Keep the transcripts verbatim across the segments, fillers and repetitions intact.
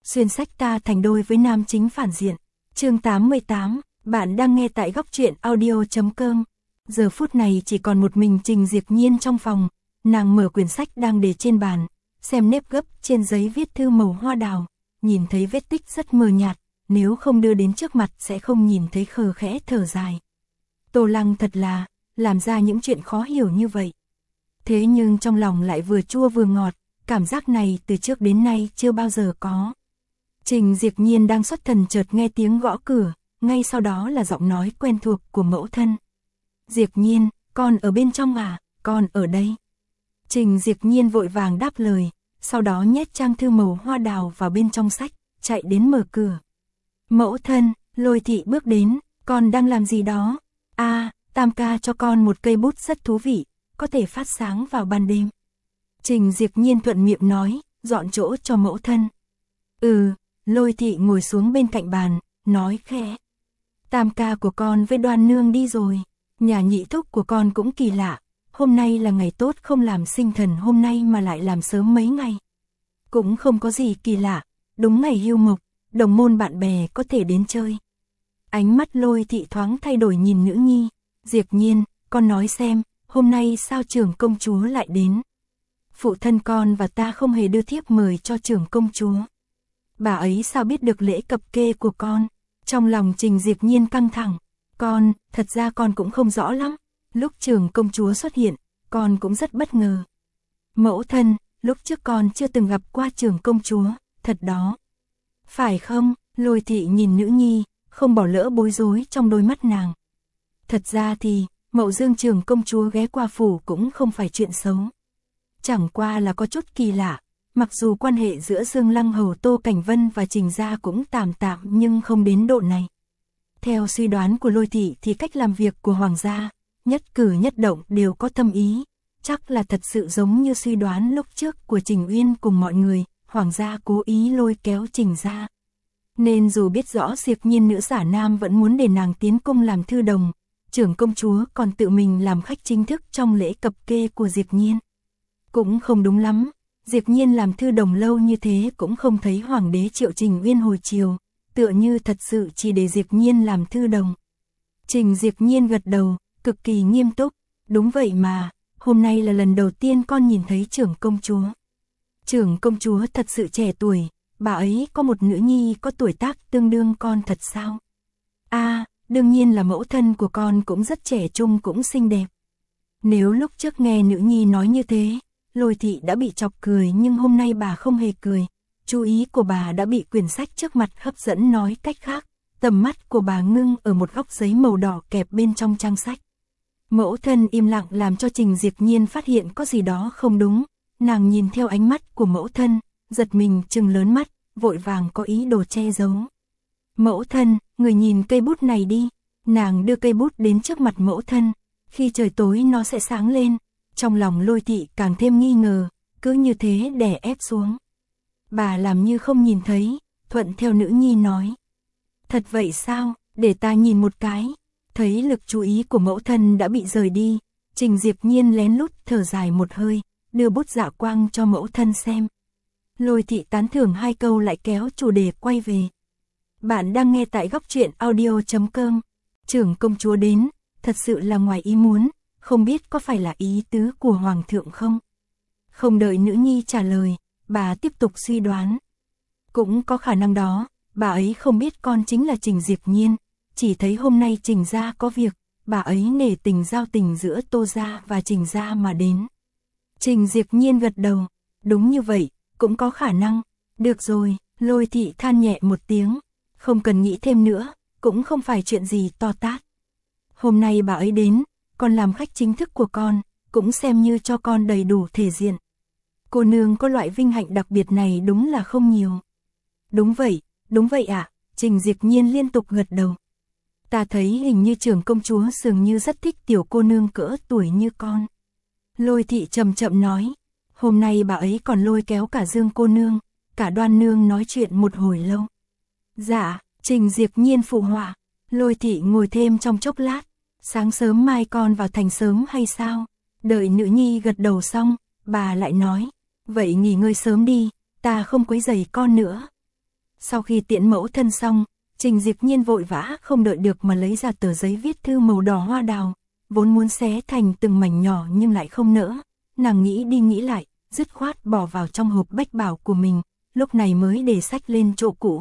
xuyên sách ta thành đôi với nam chính phản diện. Chương tám mươi tám, bạn đang nghe tại góc truyện audio chấm com. Giờ phút này chỉ còn một mình Trình Diệp Nhiên trong phòng, nàng mở quyển sách đang để trên bàn, xem nếp gấp trên giấy viết thư màu hoa đào, nhìn thấy vết tích rất mờ nhạt, nếu không đưa đến trước mặt sẽ không nhìn thấy, khờ khẽ thở dài. Tô Lăng thật là, làm ra những chuyện khó hiểu như vậy. Thế nhưng trong lòng lại vừa chua vừa ngọt, cảm giác này từ trước đến nay chưa bao giờ có. Trình Diệp Nhiên đang xuất thần chợt nghe tiếng gõ cửa, ngay sau đó là giọng nói quen thuộc của mẫu thân. Diệp Nhiên, con ở bên trong à, con ở đây. Trình Diệp Nhiên vội vàng đáp lời, sau đó nhét trang thư màu hoa đào vào bên trong sách, chạy đến mở cửa. Mẫu thân, Lôi Thị bước đến, con đang làm gì đó? À, Tam ca cho con một cây bút rất thú vị, có thể phát sáng vào ban đêm. Trình Diệp Nhiên thuận miệng nói, dọn chỗ cho mẫu thân. Ừ, Lôi Thị ngồi xuống bên cạnh bàn, nói khẽ. Tam ca của con với Đoan nương đi rồi, nhà nhị thúc của con cũng kỳ lạ, hôm nay là ngày tốt không làm sinh thần hôm nay mà lại làm sớm mấy ngày. Cũng không có gì kỳ lạ, đúng ngày hưu mộc, đồng môn bạn bè có thể đến chơi. Ánh mắt Lôi Thị thoáng thay đổi nhìn nữ nhi, Diệp Nhiên, con nói xem, hôm nay sao trưởng công chúa lại đến? Phụ thân con và ta không hề đưa thiếp mời cho trưởng công chúa. Bà ấy sao biết được lễ cập kê của con? Trong lòng Trình Diệp Nhiên căng thẳng, con, thật ra con cũng không rõ lắm, lúc trưởng công chúa xuất hiện, con cũng rất bất ngờ. Mẫu thân, lúc trước con chưa từng gặp qua trưởng công chúa, thật đó. Phải không? Lôi Thị nhìn nữ nhi, không bỏ lỡ bối rối trong đôi mắt nàng. Thật ra thì, Mậu Dương trưởng công chúa ghé qua phủ cũng không phải chuyện xấu. Chẳng qua là có chút kỳ lạ, mặc dù quan hệ giữa Dương Lăng Hầu Tô Cảnh Vân và Trình gia cũng tạm tạm nhưng không đến độ này. Theo suy đoán của Lôi Thị thì cách làm việc của Hoàng gia, nhất cử nhất động đều có thâm ý, chắc là thật sự giống như suy đoán lúc trước của Trình Uyên cùng mọi người, Hoàng gia cố ý lôi kéo Trình gia. Nên dù biết rõ Diệp Nhiên nữ giả nam vẫn muốn để nàng tiến cung làm thư đồng, trưởng công chúa còn tự mình làm khách chính thức trong lễ cập kê của Diệp Nhiên. Cũng không đúng lắm, Diệp Nhiên làm thư đồng lâu như thế cũng không thấy Hoàng đế triệu Trình Uyên hồi chiều, tựa như thật sự chỉ để Diệp Nhiên làm thư đồng. Trình Diệp Nhiên gật đầu, cực kỳ nghiêm túc, đúng vậy mà, hôm nay là lần đầu tiên con nhìn thấy trưởng công chúa. Trưởng công chúa thật sự trẻ tuổi, bà ấy có một nữ nhi có tuổi tác tương đương con thật sao? À, đương nhiên là mẫu thân của con cũng rất trẻ trung cũng xinh đẹp. Nếu lúc trước nghe nữ nhi nói như thế, Lôi Thị đã bị chọc cười nhưng hôm nay bà không hề cười. Chú ý của bà đã bị quyển sách trước mặt hấp dẫn, nói cách khác, tầm mắt của bà ngưng ở một góc giấy màu đỏ kẹp bên trong trang sách. Mẫu thân im lặng làm cho Trình Diệp Nhiên phát hiện có gì đó không đúng, nàng nhìn theo ánh mắt của mẫu thân, giật mình trừng lớn mắt, vội vàng có ý đồ che giấu. Mẫu thân, người nhìn cây bút này đi, nàng đưa cây bút đến trước mặt mẫu thân, khi trời tối nó sẽ sáng lên, trong lòng Lôi Thị càng thêm nghi ngờ, cứ như thế đè ép xuống. Bà làm như không nhìn thấy, thuận theo nữ nhi nói. Thật vậy sao, để ta nhìn một cái. Thấy lực chú ý của mẫu thân đã bị rời đi, Trình Diệp Nhiên lén lút thở dài một hơi, đưa bút dạ quang cho mẫu thân xem. Lôi Thị tán thưởng hai câu lại kéo chủ đề quay về. Bạn đang nghe tại góc truyện audio chấm com. Trưởng công chúa đến, thật sự là ngoài ý muốn, không biết có phải là ý tứ của Hoàng thượng không? Không đợi nữ nhi trả lời, bà tiếp tục suy đoán. Cũng có khả năng đó, bà ấy không biết con chính là Trình Diệp Nhiên, chỉ thấy hôm nay Trình gia có việc, bà ấy nể tình giao tình giữa Tô gia và Trình gia mà đến. Trình Diệp Nhiên gật đầu, đúng như vậy, cũng có khả năng. Được rồi, Lôi Thị than nhẹ một tiếng, không cần nghĩ thêm nữa, cũng không phải chuyện gì to tát. Hôm nay bà ấy đến, con làm khách chính thức của con, cũng xem như cho con đầy đủ thể diện. Cô nương có loại vinh hạnh đặc biệt này đúng là không nhiều. Đúng vậy, đúng vậy ạ, à, Trình Diệp Nhiên liên tục gật đầu. Ta thấy hình như trưởng công chúa dường như rất thích tiểu cô nương cỡ tuổi như con. Lôi Thị chậm chậm nói, hôm nay bà ấy còn lôi kéo cả Dương cô nương, cả Đoan nương nói chuyện một hồi lâu. Dạ, Trình Diệp Nhiên phụ họa, Lôi Thị ngồi thêm trong chốc lát, sáng sớm mai con vào thành sớm hay sao? Đợi nữ nhi gật đầu xong, bà lại nói, vậy nghỉ ngơi sớm đi, ta không quấy rầy con nữa. Sau khi tiễn mẫu thân xong, Trình Diệp Nhiên vội vã không đợi được mà lấy ra tờ giấy viết thư màu đỏ hoa đào, vốn muốn xé thành từng mảnh nhỏ nhưng lại không nỡ. Nàng nghĩ đi nghĩ lại, dứt khoát bỏ vào trong hộp bách bảo của mình, lúc này mới để sách lên chỗ cũ.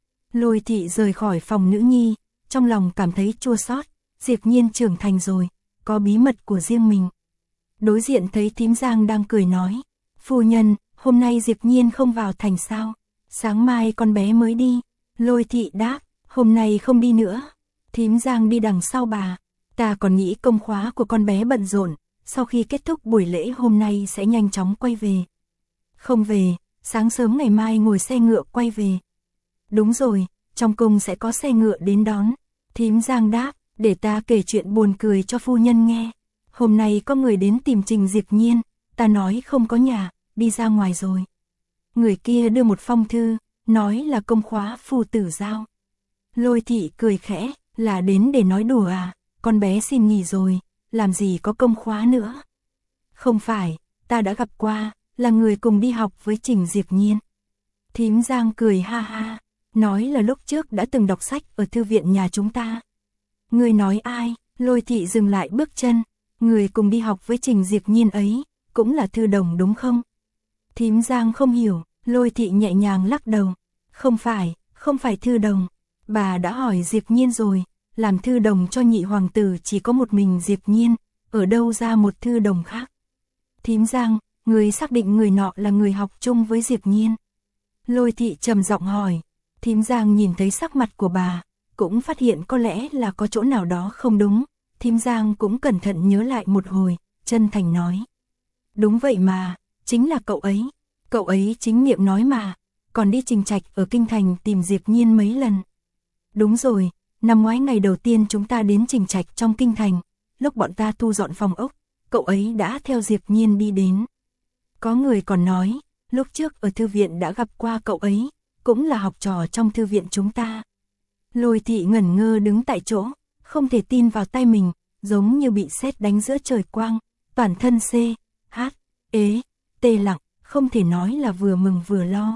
Lôi Thị rời khỏi phòng nữ nhi, trong lòng cảm thấy chua xót. Diệp Nhiên trưởng thành rồi, có bí mật của riêng mình. Đối diện thấy thím Giang đang cười nói, phu nhân, hôm nay Diệp Nhiên không vào thành sao, sáng mai con bé mới đi. Lôi Thị đáp, hôm nay không đi nữa. Thím Giang đi đằng sau bà, ta còn nghĩ công khóa của con bé bận rộn, sau khi kết thúc buổi lễ hôm nay sẽ nhanh chóng quay về. Không về, sáng sớm ngày mai ngồi xe ngựa quay về. Đúng rồi, trong cung sẽ có xe ngựa đến đón. Thím Giang đáp, để ta kể chuyện buồn cười cho phu nhân nghe. Hôm nay có người đến tìm Trình Diệp Nhiên, ta nói không có nhà, đi ra ngoài rồi. Người kia đưa một phong thư, nói là công khóa phu tử giao. Lôi Thị cười khẽ, là đến để nói đùa à, con bé xin nghỉ rồi, làm gì có công khóa nữa. Không phải, ta đã gặp qua, là người cùng đi học với Trình Diệp Nhiên. Thím Giang cười ha ha, nói là lúc trước đã từng đọc sách ở thư viện nhà chúng ta. Người nói ai? Lôi Thị dừng lại bước chân, người cùng đi học với Trình Diệp Nhiên ấy, cũng là Thư Đồng đúng không? Thím Giang không hiểu, Lôi Thị nhẹ nhàng lắc đầu, không phải, không phải Thư Đồng, bà đã hỏi Diệp Nhiên rồi, làm Thư Đồng cho nhị hoàng tử chỉ có một mình Diệp Nhiên, ở đâu ra một Thư Đồng khác? Thím Giang, người xác định người nọ là người học chung với Diệp Nhiên. Lôi Thị trầm giọng hỏi, thím Giang nhìn thấy sắc mặt của bà, cũng phát hiện có lẽ là có chỗ nào đó không đúng, thím Giang cũng cẩn thận nhớ lại một hồi, chân thành nói. Đúng vậy mà, chính là cậu ấy, cậu ấy chính miệng nói mà, còn đi trình trạch ở Kinh Thành tìm Diệp Nhiên mấy lần. Đúng rồi, năm ngoái ngày đầu tiên chúng ta đến trình trạch trong Kinh Thành, lúc bọn ta thu dọn phòng ốc, cậu ấy đã theo Diệp Nhiên đi đến. Có người còn nói, lúc trước ở thư viện đã gặp qua cậu ấy, cũng là học trò trong thư viện chúng ta. Lôi Thị ngẩn ngơ đứng tại chỗ, không thể tin vào tay mình, giống như bị sét đánh giữa trời quang, toàn thân xê, hát, ế, tê lặng, không thể nói là vừa mừng vừa lo.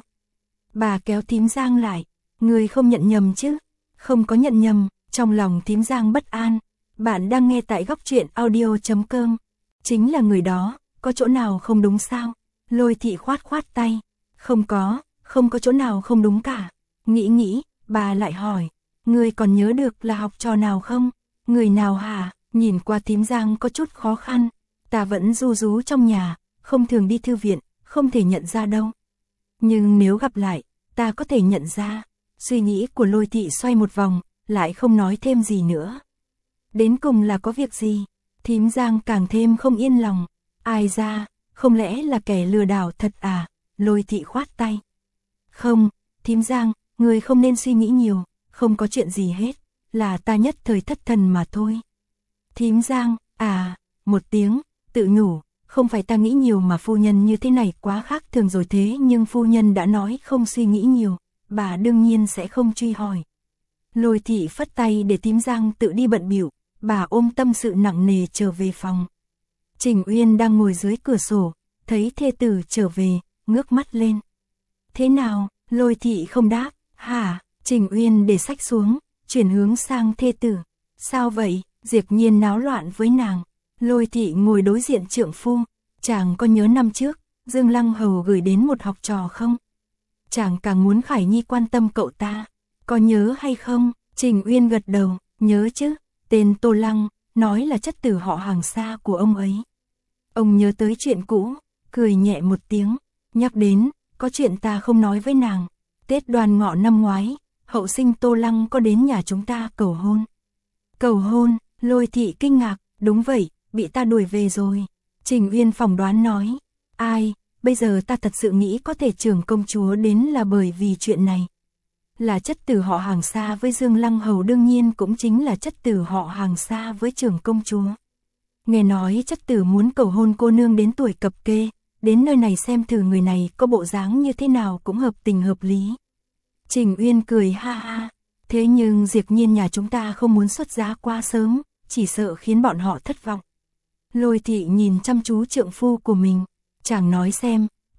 Bà kéo thím Giang lại, người không nhận nhầm chứ? Không có nhận nhầm, trong lòng thím Giang bất an. Bạn đang nghe tại góc truyện audio chấm com. Chính là người đó, có chỗ nào không đúng sao? Lôi Thị khoát khoát tay, không có, không có chỗ nào không đúng cả. Nghĩ nghĩ, bà lại hỏi, người còn nhớ được là học trò nào không? Người nào hả? Nhìn qua thím Giang có chút khó khăn. Ta vẫn ru rú trong nhà, không thường đi thư viện, không thể nhận ra đâu. Nhưng nếu gặp lại, ta có thể nhận ra. Suy nghĩ của Lôi Thị xoay một vòng, lại không nói thêm gì nữa. Đến cùng là có việc gì? Thím Giang càng thêm không yên lòng. Ai ra, không lẽ là kẻ lừa đảo thật à? Lôi Thị khoát tay. Không, thím Giang, người không nên suy nghĩ nhiều, không có chuyện gì hết, là ta nhất thời thất thần mà thôi. Thím Giang, à, một tiếng, tự nhủ, không phải ta nghĩ nhiều mà phu nhân như thế này quá khác thường rồi, thế nhưng phu nhân đã nói không suy nghĩ nhiều, bà đương nhiên sẽ không truy hỏi. Lôi Thị phất tay để thím Giang tự đi bận bịu, bà ôm tâm sự nặng nề trở về phòng. Trình Uyên đang ngồi dưới cửa sổ, thấy thê tử trở về, ngước mắt lên. Thế nào? Lôi Thị không đáp. Hả? Trình Uyên để sách xuống, chuyển hướng sang thê tử. Sao vậy? Diệp Nhiên náo loạn với nàng. Lôi Thị ngồi đối diện trượng phu. Chàng có nhớ năm trước, Dương Lăng Hầu gửi đến một học trò không? Chàng càng muốn Khải Nhi quan tâm cậu ta. Có nhớ hay không? Trình Uyên gật đầu, nhớ chứ. Tên Tô Lăng, nói là chất tử họ hàng xa của ông ấy. Ông nhớ tới chuyện cũ, cười nhẹ một tiếng, nhắc đến, có chuyện ta không nói với nàng. Tết Đoan Ngọ năm ngoái, hậu sinh Tô Lăng có đến nhà chúng ta cầu hôn. Cầu hôn? Lôi Thị kinh ngạc, đúng vậy, bị ta đuổi về rồi. Trình Uyên phỏng đoán nói, ai, bây giờ ta thật sự nghĩ có thể trưởng công chúa đến là bởi vì chuyện này. Là chất tử họ hàng xa với Dương Lăng Hầu, đương nhiên cũng chính là chất tử họ hàng xa với trưởng công chúa. Nghe nói chất tử muốn cầu hôn cô nương đến tuổi cập kê, đến nơi này xem thử người này có bộ dáng như thế nào cũng hợp tình hợp lý. Trình Uyên cười ha ha, thế nhưng Diệp Nhiên nhà chúng ta không muốn xuất giá quá sớm, chỉ sợ khiến bọn họ thất vọng. Lôi Thị nhìn chăm chú trượng phu của mình, chàng nói xem,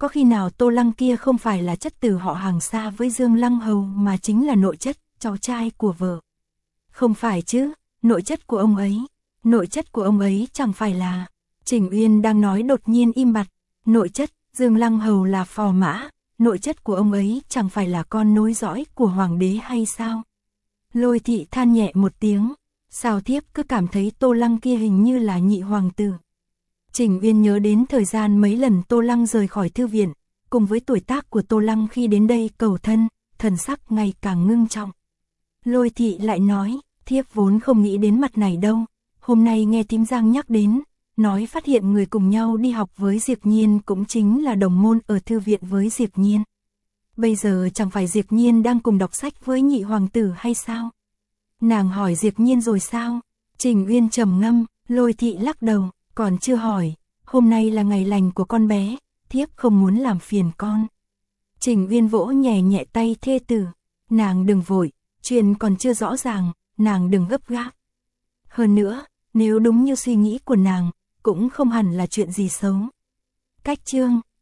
có khi nào Tô Lăng kia không phải là chất từ họ hàng xa với Dương Lăng Hầu mà chính là nội chất, cháu trai của vợ? Không phải chứ, nội chất của ông ấy, nội chất của ông ấy chẳng phải là... Trình Uyên đang nói đột nhiên im bặt, nội chất, Dương Lăng Hầu là phò mã, nội chất của ông ấy chẳng phải là con nối dõi của hoàng đế hay sao? Lôi Thị than nhẹ một tiếng, sao thiếp cứ cảm thấy Tô Lăng kia hình như là nhị hoàng tử. Trình Uyên nhớ đến thời gian mấy lần Tô Lăng rời khỏi thư viện, cùng với tuổi tác của Tô Lăng khi đến đây cầu thân, thần sắc ngày càng ngưng trọng. Lôi Thị lại nói, thiếp vốn không nghĩ đến mặt này đâu, hôm nay nghe thím Giang nhắc đến, nói phát hiện người cùng nhau đi học với Diệp Nhiên cũng chính là đồng môn ở thư viện với Diệp Nhiên. Bây giờ chẳng phải Diệp Nhiên đang cùng đọc sách với nhị hoàng tử hay sao? Nàng hỏi Diệp Nhiên rồi sao? Trình Uyên trầm ngâm, Lôi Thị lắc đầu, còn chưa hỏi, hôm nay là ngày lành của con bé, thiếp không muốn làm phiền con. Trình Uyên vỗ nhẹ nhẹ tay thê tử, nàng đừng vội, chuyện còn chưa rõ ràng, nàng đừng gấp gáp. Hơn nữa, nếu đúng như suy nghĩ của nàng, cũng không hẳn là chuyện gì xấu. Cách chương